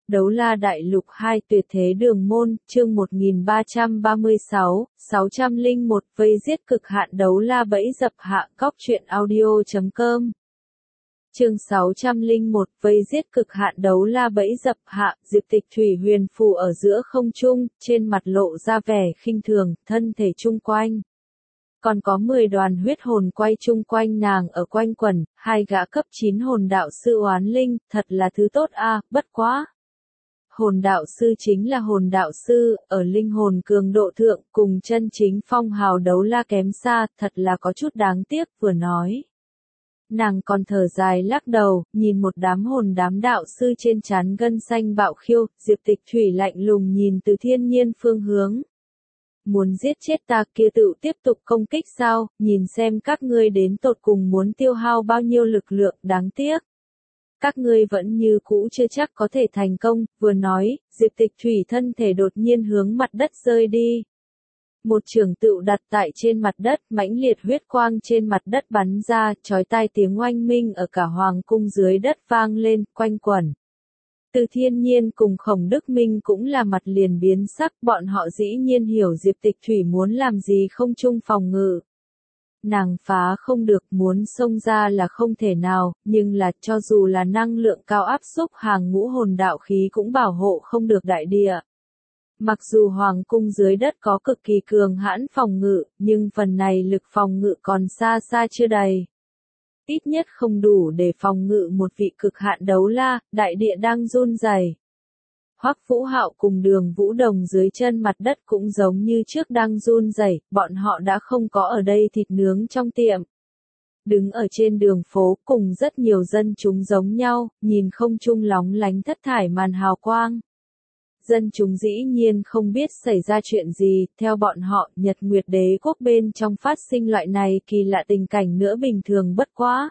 Đấu La Đại Lục 2 Tuyệt Thế Đường Môn, chương 1336, 601 vây giết cực hạn đấu la bẫy dập hạ cóc truyện audio.com. Chương 601 vây giết cực hạn đấu la bẫy dập hạ, Diệp Tịch Thủy huyền phù ở giữa không trung, trên mặt lộ ra vẻ khinh thường, thân thể chung quanh. Còn có 10 đoàn huyết hồn quay chung quanh nàng ở quanh quẩn, 2 gã cấp 9 hồn đạo sư oán linh, thật là thứ tốt a, bất quá. Hồn đạo sư chính là hồn đạo sư, ở linh hồn cường độ thượng, cùng chân chính phong hào đấu la kém xa, thật là có chút đáng tiếc, vừa nói. Nàng còn thở dài lắc đầu, nhìn một đám hồn đám đạo sư trên trán gân xanh bạo khiêu, Diệp Tịch Thủy lạnh lùng nhìn từ thiên nhiên phương hướng. Muốn giết chết ta kia tự tiếp tục công kích sao, nhìn xem các ngươi đến tột cùng muốn tiêu hao bao nhiêu lực lượng, đáng tiếc. Các ngươi vẫn như cũ chưa chắc có thể thành công, vừa nói, Diệp Tịch Thủy thân thể đột nhiên hướng mặt đất rơi đi. Một trường tựu đặt tại trên mặt đất, mãnh liệt huyết quang trên mặt đất bắn ra, chói tai tiếng oanh minh ở cả hoàng cung dưới đất vang lên, quanh quẩn. Từ thiên nhiên cùng Khổng Đức Minh cũng là mặt liền biến sắc, bọn họ dĩ nhiên hiểu Diệp Tịch Thủy muốn làm gì không chung phòng ngự. Nàng phá không được, muốn xông ra là không thể nào, nhưng là cho dù là năng lượng cao áp xúc hàng ngũ hồn đạo khí cũng bảo hộ không được đại địa. Mặc dù hoàng cung dưới đất có cực kỳ cường hãn phòng ngự, nhưng phần này lực phòng ngự còn xa xa chưa đầy. Ít nhất không đủ để phòng ngự một vị cực hạn đấu la, đại địa đang run rẩy. Hoắc Vũ Hạo cùng Đường Vũ Đồng dưới chân mặt đất cũng giống như trước đang run rẩy, bọn họ đã không có ở đây thịt nướng trong tiệm. Đứng ở trên đường phố cùng rất nhiều dân chúng giống nhau, nhìn không trung lóng lánh thất thải màn hào quang. Dân chúng dĩ nhiên không biết xảy ra chuyện gì, theo bọn họ, Nhật Nguyệt Đế quốc bên trong phát sinh loại này kỳ lạ tình cảnh nữa bình thường bất quá.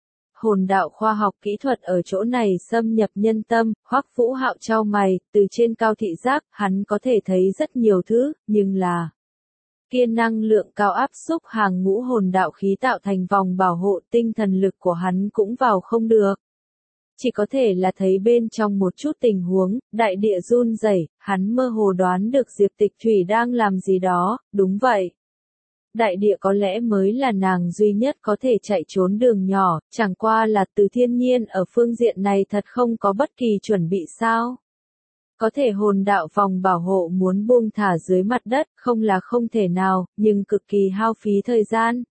Hồn đạo khoa học kỹ thuật ở chỗ này xâm nhập nhân tâm, Hoắc Vũ Hạo chau mày, từ trên cao thị giác, hắn có thể thấy rất nhiều thứ, nhưng là kia năng lượng cao áp xúc hàng ngũ hồn đạo khí tạo thành vòng bảo hộ, tinh thần lực của hắn cũng vào không được. Chỉ có thể là thấy bên trong một chút tình huống, đại địa run rẩy, hắn mơ hồ đoán được Diệp Tịch Thủy đang làm gì đó, đúng vậy. Đại địa có lẽ mới là nàng duy nhất có thể chạy trốn đường nhỏ, chẳng qua là từ thiên nhiên ở phương diện này thật không có bất kỳ chuẩn bị sao. Có thể hồn đạo vòng bảo hộ muốn buông thả dưới mặt đất không là không thể nào, nhưng cực kỳ hao phí thời gian.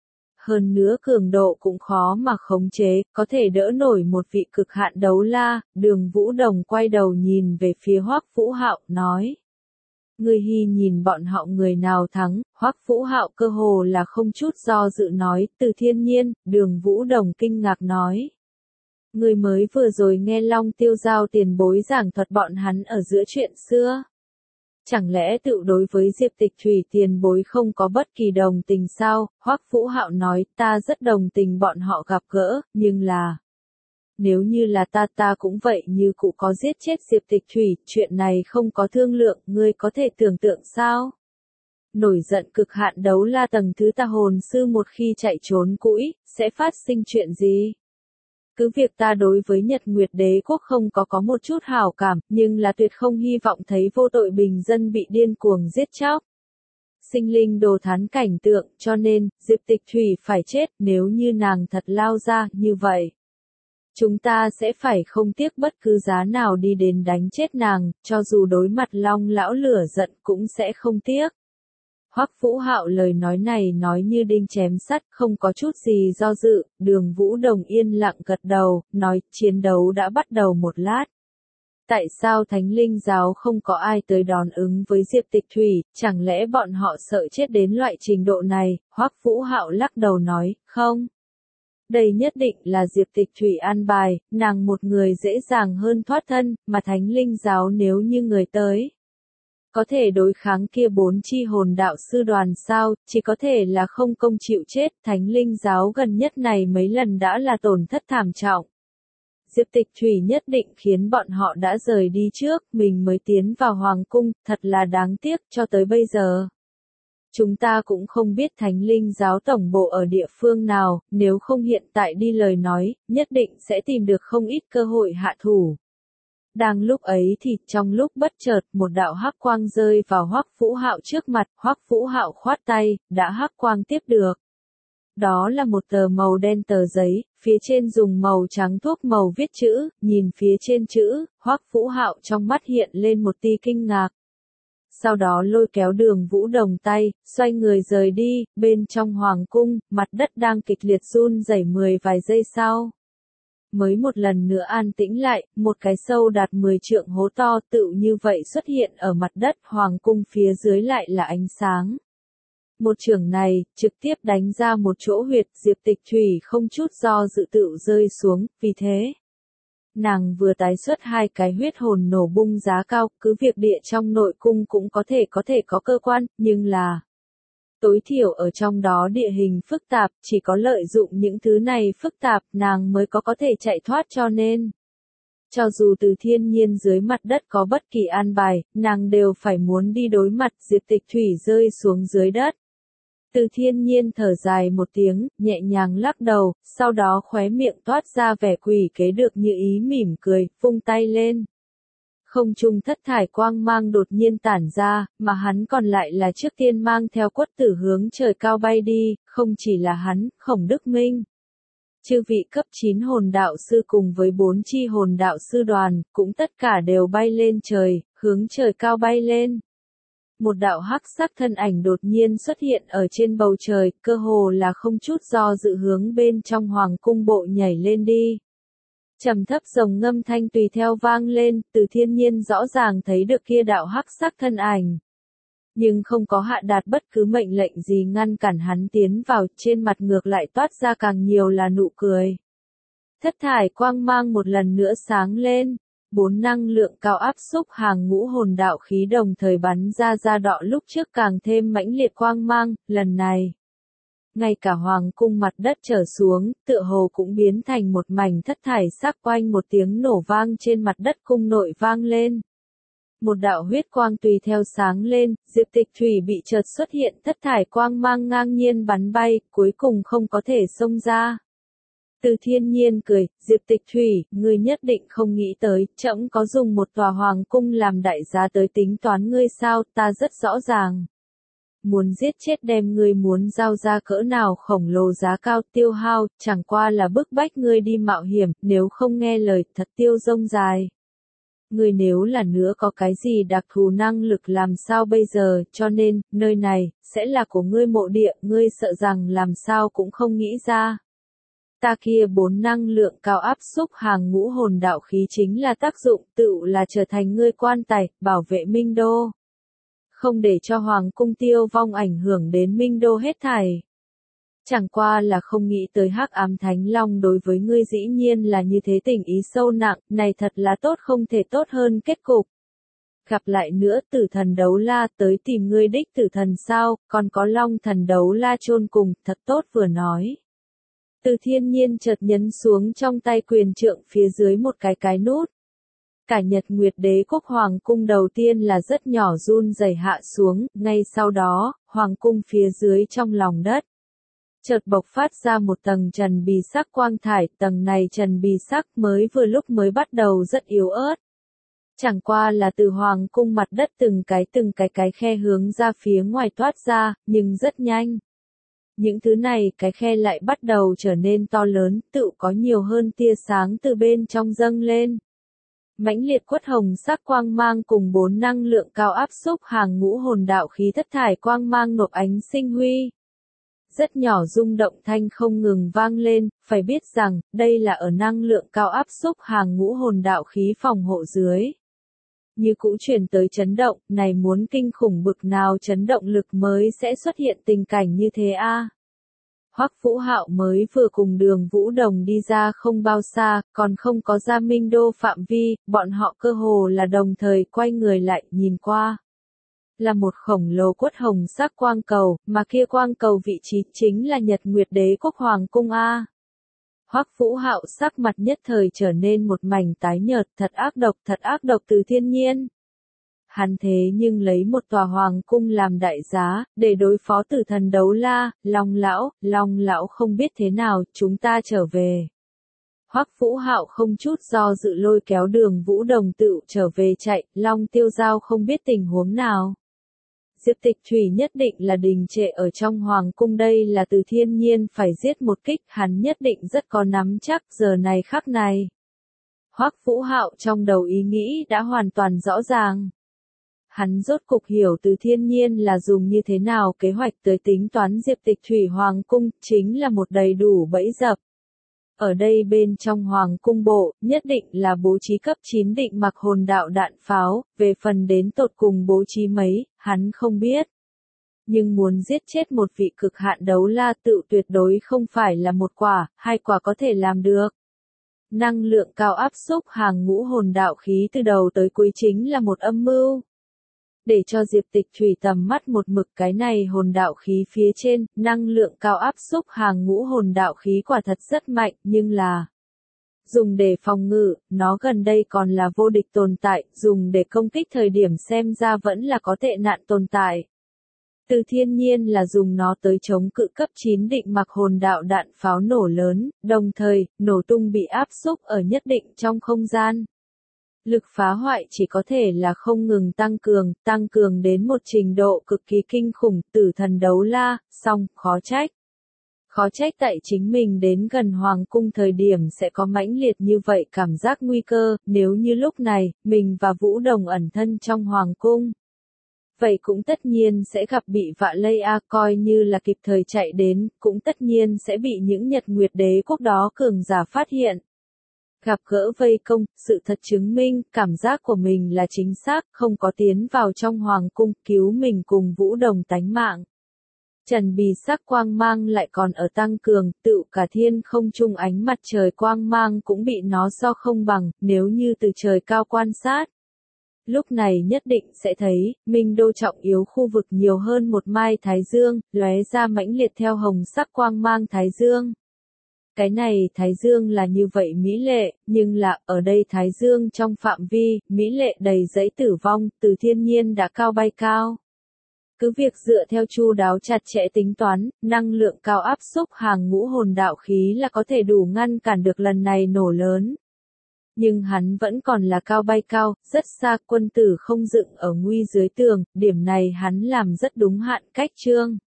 Hơn nữa cường độ cũng khó mà khống chế, có thể đỡ nổi một vị cực hạn đấu la. Đường Vũ Đồng quay đầu nhìn về phía Hoắc Vũ Hạo, nói. Ngươi hy nhìn bọn họ người nào thắng, Hoắc Vũ Hạo cơ hồ là không chút do dự nói, từ thiên nhiên, Đường Vũ Đồng kinh ngạc nói. Ngươi mới vừa rồi nghe Long Tiêu Giao tiền bối giảng thuật bọn hắn ở giữa chuyện xưa. Chẳng lẽ tự đối với Diệp Tịch Thủy tiền bối không có bất kỳ đồng tình sao? Hoắc Vũ Hạo nói, ta rất đồng tình bọn họ gặp gỡ, nhưng là... Nếu như là ta cũng vậy như cụ có giết chết Diệp Tịch Thủy, chuyện này không có thương lượng, ngươi có thể tưởng tượng sao? Nổi giận cực hạn đấu la tầng thứ ta hồn sư một khi chạy trốn cũi, sẽ phát sinh chuyện gì? Cứ việc ta đối với Nhật Nguyệt Đế quốc không có một chút hảo cảm, nhưng là tuyệt không hy vọng thấy vô tội bình dân bị điên cuồng giết chóc. Sinh linh đồ thán cảnh tượng, cho nên, Diệp Tịch Thủy phải chết, nếu như nàng thật lao ra, như vậy. Chúng ta sẽ phải không tiếc bất cứ giá nào đi đến đánh chết nàng, cho dù đối mặt Long lão lửa giận cũng sẽ không tiếc. Hoắc Vũ Hạo lời nói này nói như đinh chém sắt, không có chút gì do dự, Đường Vũ Đồng yên lặng gật đầu, nói chiến đấu đã bắt đầu một lát. Tại sao Thánh Linh giáo không có ai tới đón ứng với Diệp Tịch Thủy, chẳng lẽ bọn họ sợ chết đến loại trình độ này? Hoắc Vũ Hạo lắc đầu nói, không. Đây nhất định là Diệp Tịch Thủy an bài, nàng một người dễ dàng hơn thoát thân, mà Thánh Linh giáo nếu như người tới. Có thể đối kháng kia 4 chi hồn đạo sư đoàn sao, chỉ có thể là không công chịu chết, Thánh Linh giáo gần nhất này mấy lần đã là tổn thất thảm trọng. Diệp Tịch Thủy nhất định khiến bọn họ đã rời đi trước, mình mới tiến vào Hoàng cung, thật là đáng tiếc cho tới bây giờ. Chúng ta cũng không biết Thánh Linh giáo tổng bộ ở địa phương nào, nếu không hiện tại đi lời nói, nhất định sẽ tìm được không ít cơ hội hạ thủ. Đang lúc ấy thì trong lúc bất chợt một đạo hắc quang rơi vào Hoắc Vũ Hạo trước mặt, Hoắc Vũ Hạo khoát tay, đã hắc quang tiếp được. Đó là một tờ màu đen tờ giấy, phía trên dùng màu trắng thuốc màu viết chữ, nhìn phía trên chữ, Hoắc Vũ Hạo trong mắt hiện lên một tia kinh ngạc. Sau đó lôi kéo Đường Vũ Đồng tay, xoay người rời đi, bên trong hoàng cung, mặt đất đang kịch liệt run rẩy vài giây sau. Mới một lần nữa an tĩnh lại, một cái sâu đạt 10 trượng hố to tựu như vậy xuất hiện ở mặt đất, hoàng cung phía dưới lại là ánh sáng. Một chưởng này, trực tiếp đánh ra một chỗ huyệt, Diệp Tịch Thủy không chút do dự tựu rơi xuống, vì thế. Nàng vừa tái xuất 2 cái huyết hồn nổ bung giá cao, cứ việc địa trong nội cung cũng có thể có cơ quan, nhưng là tối thiểu ở trong đó địa hình phức tạp, chỉ có lợi dụng những thứ này phức tạp, nàng mới có thể chạy thoát cho nên. Cho dù Từ Thiên Nhiên dưới mặt đất có bất kỳ an bài, nàng đều phải muốn đi đối mặt, Diệp Tịch Thủy rơi xuống dưới đất. Từ Thiên Nhiên thở dài một tiếng, nhẹ nhàng lắc đầu, sau đó khóe miệng toát ra vẻ quỷ kế được như ý mỉm cười, vung tay lên. Không trung thất thải quang mang đột nhiên tản ra, mà hắn còn lại là trước tiên mang theo Quất Tử hướng trời cao bay đi, không chỉ là hắn, Khổng Đức Minh. Chư vị cấp 9 hồn đạo sư cùng với 4 chi hồn đạo sư đoàn, cũng tất cả đều bay lên trời, hướng trời cao bay lên. Một đạo hắc sắc thân ảnh đột nhiên xuất hiện ở trên bầu trời, cơ hồ là không chút do dự hướng bên trong hoàng cung bộ nhảy lên đi. Trầm thấp rồng ngâm thanh tùy theo vang lên, Từ Thiên Nhiên rõ ràng thấy được kia đạo hắc sắc thân ảnh. Nhưng không có hạ đạt bất cứ mệnh lệnh gì ngăn cản hắn tiến vào, trên mặt ngược lại toát ra càng nhiều là nụ cười. Thất thải quang mang một lần nữa sáng lên. 4 năng lượng cao áp xúc hàng ngũ hồn đạo khí đồng thời bắn ra đọ lúc trước càng thêm mãnh liệt quang mang, lần này. Ngay cả hoàng cung mặt đất trở xuống, tựa hồ cũng biến thành một mảnh thất thải sắc, quanh một tiếng nổ vang trên mặt đất cung nội vang lên. Một đạo huyết quang tùy theo sáng lên, Diệp Tịch Thủy bị chợt xuất hiện thất thải quang mang ngang nhiên bắn bay, cuối cùng không có thể xông ra. Từ Thiên Nhiên cười, Diệp Tịch Thủy, ngươi nhất định không nghĩ tới, trẫm có dùng một tòa hoàng cung làm đại giá tới tính toán ngươi sao, ta rất rõ ràng. Muốn giết chết đem ngươi muốn giao ra cỡ nào khổng lồ giá cao tiêu hao, chẳng qua là bức bách ngươi đi mạo hiểm, nếu không nghe lời thật tiêu rông dài. Ngươi nếu là nữa có cái gì đặc thù năng lực làm sao bây giờ, cho nên, nơi này, sẽ là của ngươi mộ địa, ngươi sợ rằng làm sao cũng không nghĩ ra. Ta kia 4 năng lượng cao áp xúc hàng ngũ hồn đạo khí chính là tác dụng tựu là trở thành ngươi quan tài, bảo vệ Minh Đô. Không để cho hoàng cung tiêu vong ảnh hưởng đến Minh Đô hết thảy. Chẳng qua là không nghĩ tới Hắc Ám Thánh Long đối với ngươi dĩ nhiên là như thế, tình ý sâu nặng, này thật là tốt không thể tốt hơn kết cục. Gặp lại nữa Tử Thần Đấu La tới tìm ngươi đích Tử Thần sao, còn có Long Thần Đấu La chôn cùng, thật tốt vừa nói. Từ Thiên Nhiên chợt nhấn xuống trong tay quyền trượng phía dưới một cái nút. Cả Nhật Nguyệt Đế quốc hoàng cung đầu tiên là rất nhỏ run rẩy hạ xuống, ngay sau đó, hoàng cung phía dưới trong lòng đất. Chợt bộc phát ra một tầng trần bì sắc quang thải, tầng này trần bì sắc mới vừa lúc mới bắt đầu rất yếu ớt. Chẳng qua là từ hoàng cung mặt đất từng cái khe hướng ra phía ngoài toát ra, nhưng rất nhanh. Những thứ này cái khe lại bắt đầu trở nên to lớn, tự có nhiều hơn tia sáng từ bên trong dâng lên. Mãnh liệt quất hồng sắc quang mang cùng 4 năng lượng cao áp xúc hàng ngũ hồn đạo khí thất thải quang mang nộp ánh sinh huy. Rất nhỏ rung động thanh không ngừng vang lên, phải biết rằng, đây là ở năng lượng cao áp xúc hàng ngũ hồn đạo khí phòng hộ dưới. Như cũ truyền tới chấn động, này muốn kinh khủng bực nào chấn động lực mới sẽ xuất hiện tình cảnh như thế a. Hoắc Vũ Hạo mới vừa cùng Đường Vũ Đồng đi ra không bao xa, còn không có ra Minh Đô phạm vi, bọn họ cơ hồ là đồng thời quay người lại nhìn qua. Là một khổng lồ quất hồng sắc quang cầu, mà kia quang cầu vị trí chính là Nhật Nguyệt Đế quốc hoàng cung a. Hoắc Vũ Hạo sắc mặt nhất thời trở nên một mảnh tái nhợt, thật ác độc Từ Thiên Nhiên. Hắn thế nhưng lấy một tòa hoàng cung làm đại giá, để đối phó Tử Thần Đấu La, Long lão không biết thế nào, chúng ta trở về. Hoắc Vũ Hạo không chút do dự lôi kéo Đường Vũ Đồng tựu trở về chạy, Long Tiêu Giao không biết tình huống nào. Diệp Tịch Thủy nhất định là đình trệ ở trong hoàng cung, đây là Từ Thiên Nhiên phải giết một kích, hắn nhất định rất có nắm chắc giờ này khắc này. Hoắc Vũ Hạo trong đầu ý nghĩ đã hoàn toàn rõ ràng. Hắn rốt cục hiểu Từ Thiên Nhiên là dùng như thế nào kế hoạch tới tính toán Diệp Tịch Thủy hoàng cung, chính là một đầy đủ bẫy dập. Ở đây bên trong hoàng cung bộ, nhất định là bố trí cấp 9 định mặc hồn đạo đạn pháo, về phần đến tột cùng bố trí mấy, hắn không biết. Nhưng muốn giết chết một vị cực hạn đấu la tự tuyệt đối không phải là một quả, hai quả có thể làm được. Năng lượng cao áp xúc hàng ngũ hồn đạo khí từ đầu tới cuối chính là một âm mưu. Để cho Diệp Tịch Thủy tầm mắt một mực cái này hồn đạo khí phía trên, năng lượng cao áp xúc hàng ngũ hồn đạo khí quả thật rất mạnh, nhưng là dùng để phòng ngự, nó gần đây còn là vô địch tồn tại, dùng để công kích thời điểm xem ra vẫn là có tệ nạn tồn tại. Từ Thiên Nhiên là dùng nó tới chống cự cấp 9 định mặc hồn đạo đạn pháo nổ lớn, đồng thời, nổ tung bị áp xúc ở nhất định trong không gian. Lực phá hoại chỉ có thể là không ngừng tăng cường đến một trình độ cực kỳ kinh khủng, tử thần đấu la, song, khó trách. Khó trách tại chính mình đến gần hoàng cung thời điểm sẽ có mãnh liệt như vậy cảm giác nguy cơ, nếu như lúc này, mình và Vũ Đồng ẩn thân trong hoàng cung. Vậy cũng tất nhiên sẽ gặp bị vạ lây coi như là kịp thời chạy đến, cũng tất nhiên sẽ bị những Nhật Nguyệt Đế quốc đó cường giả phát hiện. Gặp gỡ vây công, sự thật chứng minh, cảm giác của mình là chính xác, không có tiến vào trong hoàng cung, cứu mình cùng Vũ Đồng tánh mạng. Trần bì sắc quang mang lại còn ở tăng cường, tựu cả thiên không trung ánh mặt trời quang mang cũng bị nó do không bằng, nếu như từ trời cao quan sát. Lúc này nhất định sẽ thấy, Minh Đô trọng yếu khu vực nhiều hơn một mai thái dương, lóe ra mãnh liệt theo hồng sắc quang mang thái dương. Cái này thái dương là như vậy mỹ lệ, nhưng là, ở đây thái dương trong phạm vi, mỹ lệ đầy dẫy tử vong, Từ Thiên Nhiên đã cao bay cao. Cứ việc dựa theo chu đáo chặt chẽ tính toán, năng lượng cao áp xúc hàng ngũ hồn đạo khí là có thể đủ ngăn cản được lần này nổ lớn. Nhưng hắn vẫn còn là cao bay cao, rất xa, quân tử không dựng ở nguy dưới tường, điểm này hắn làm rất đúng hạn cách chương.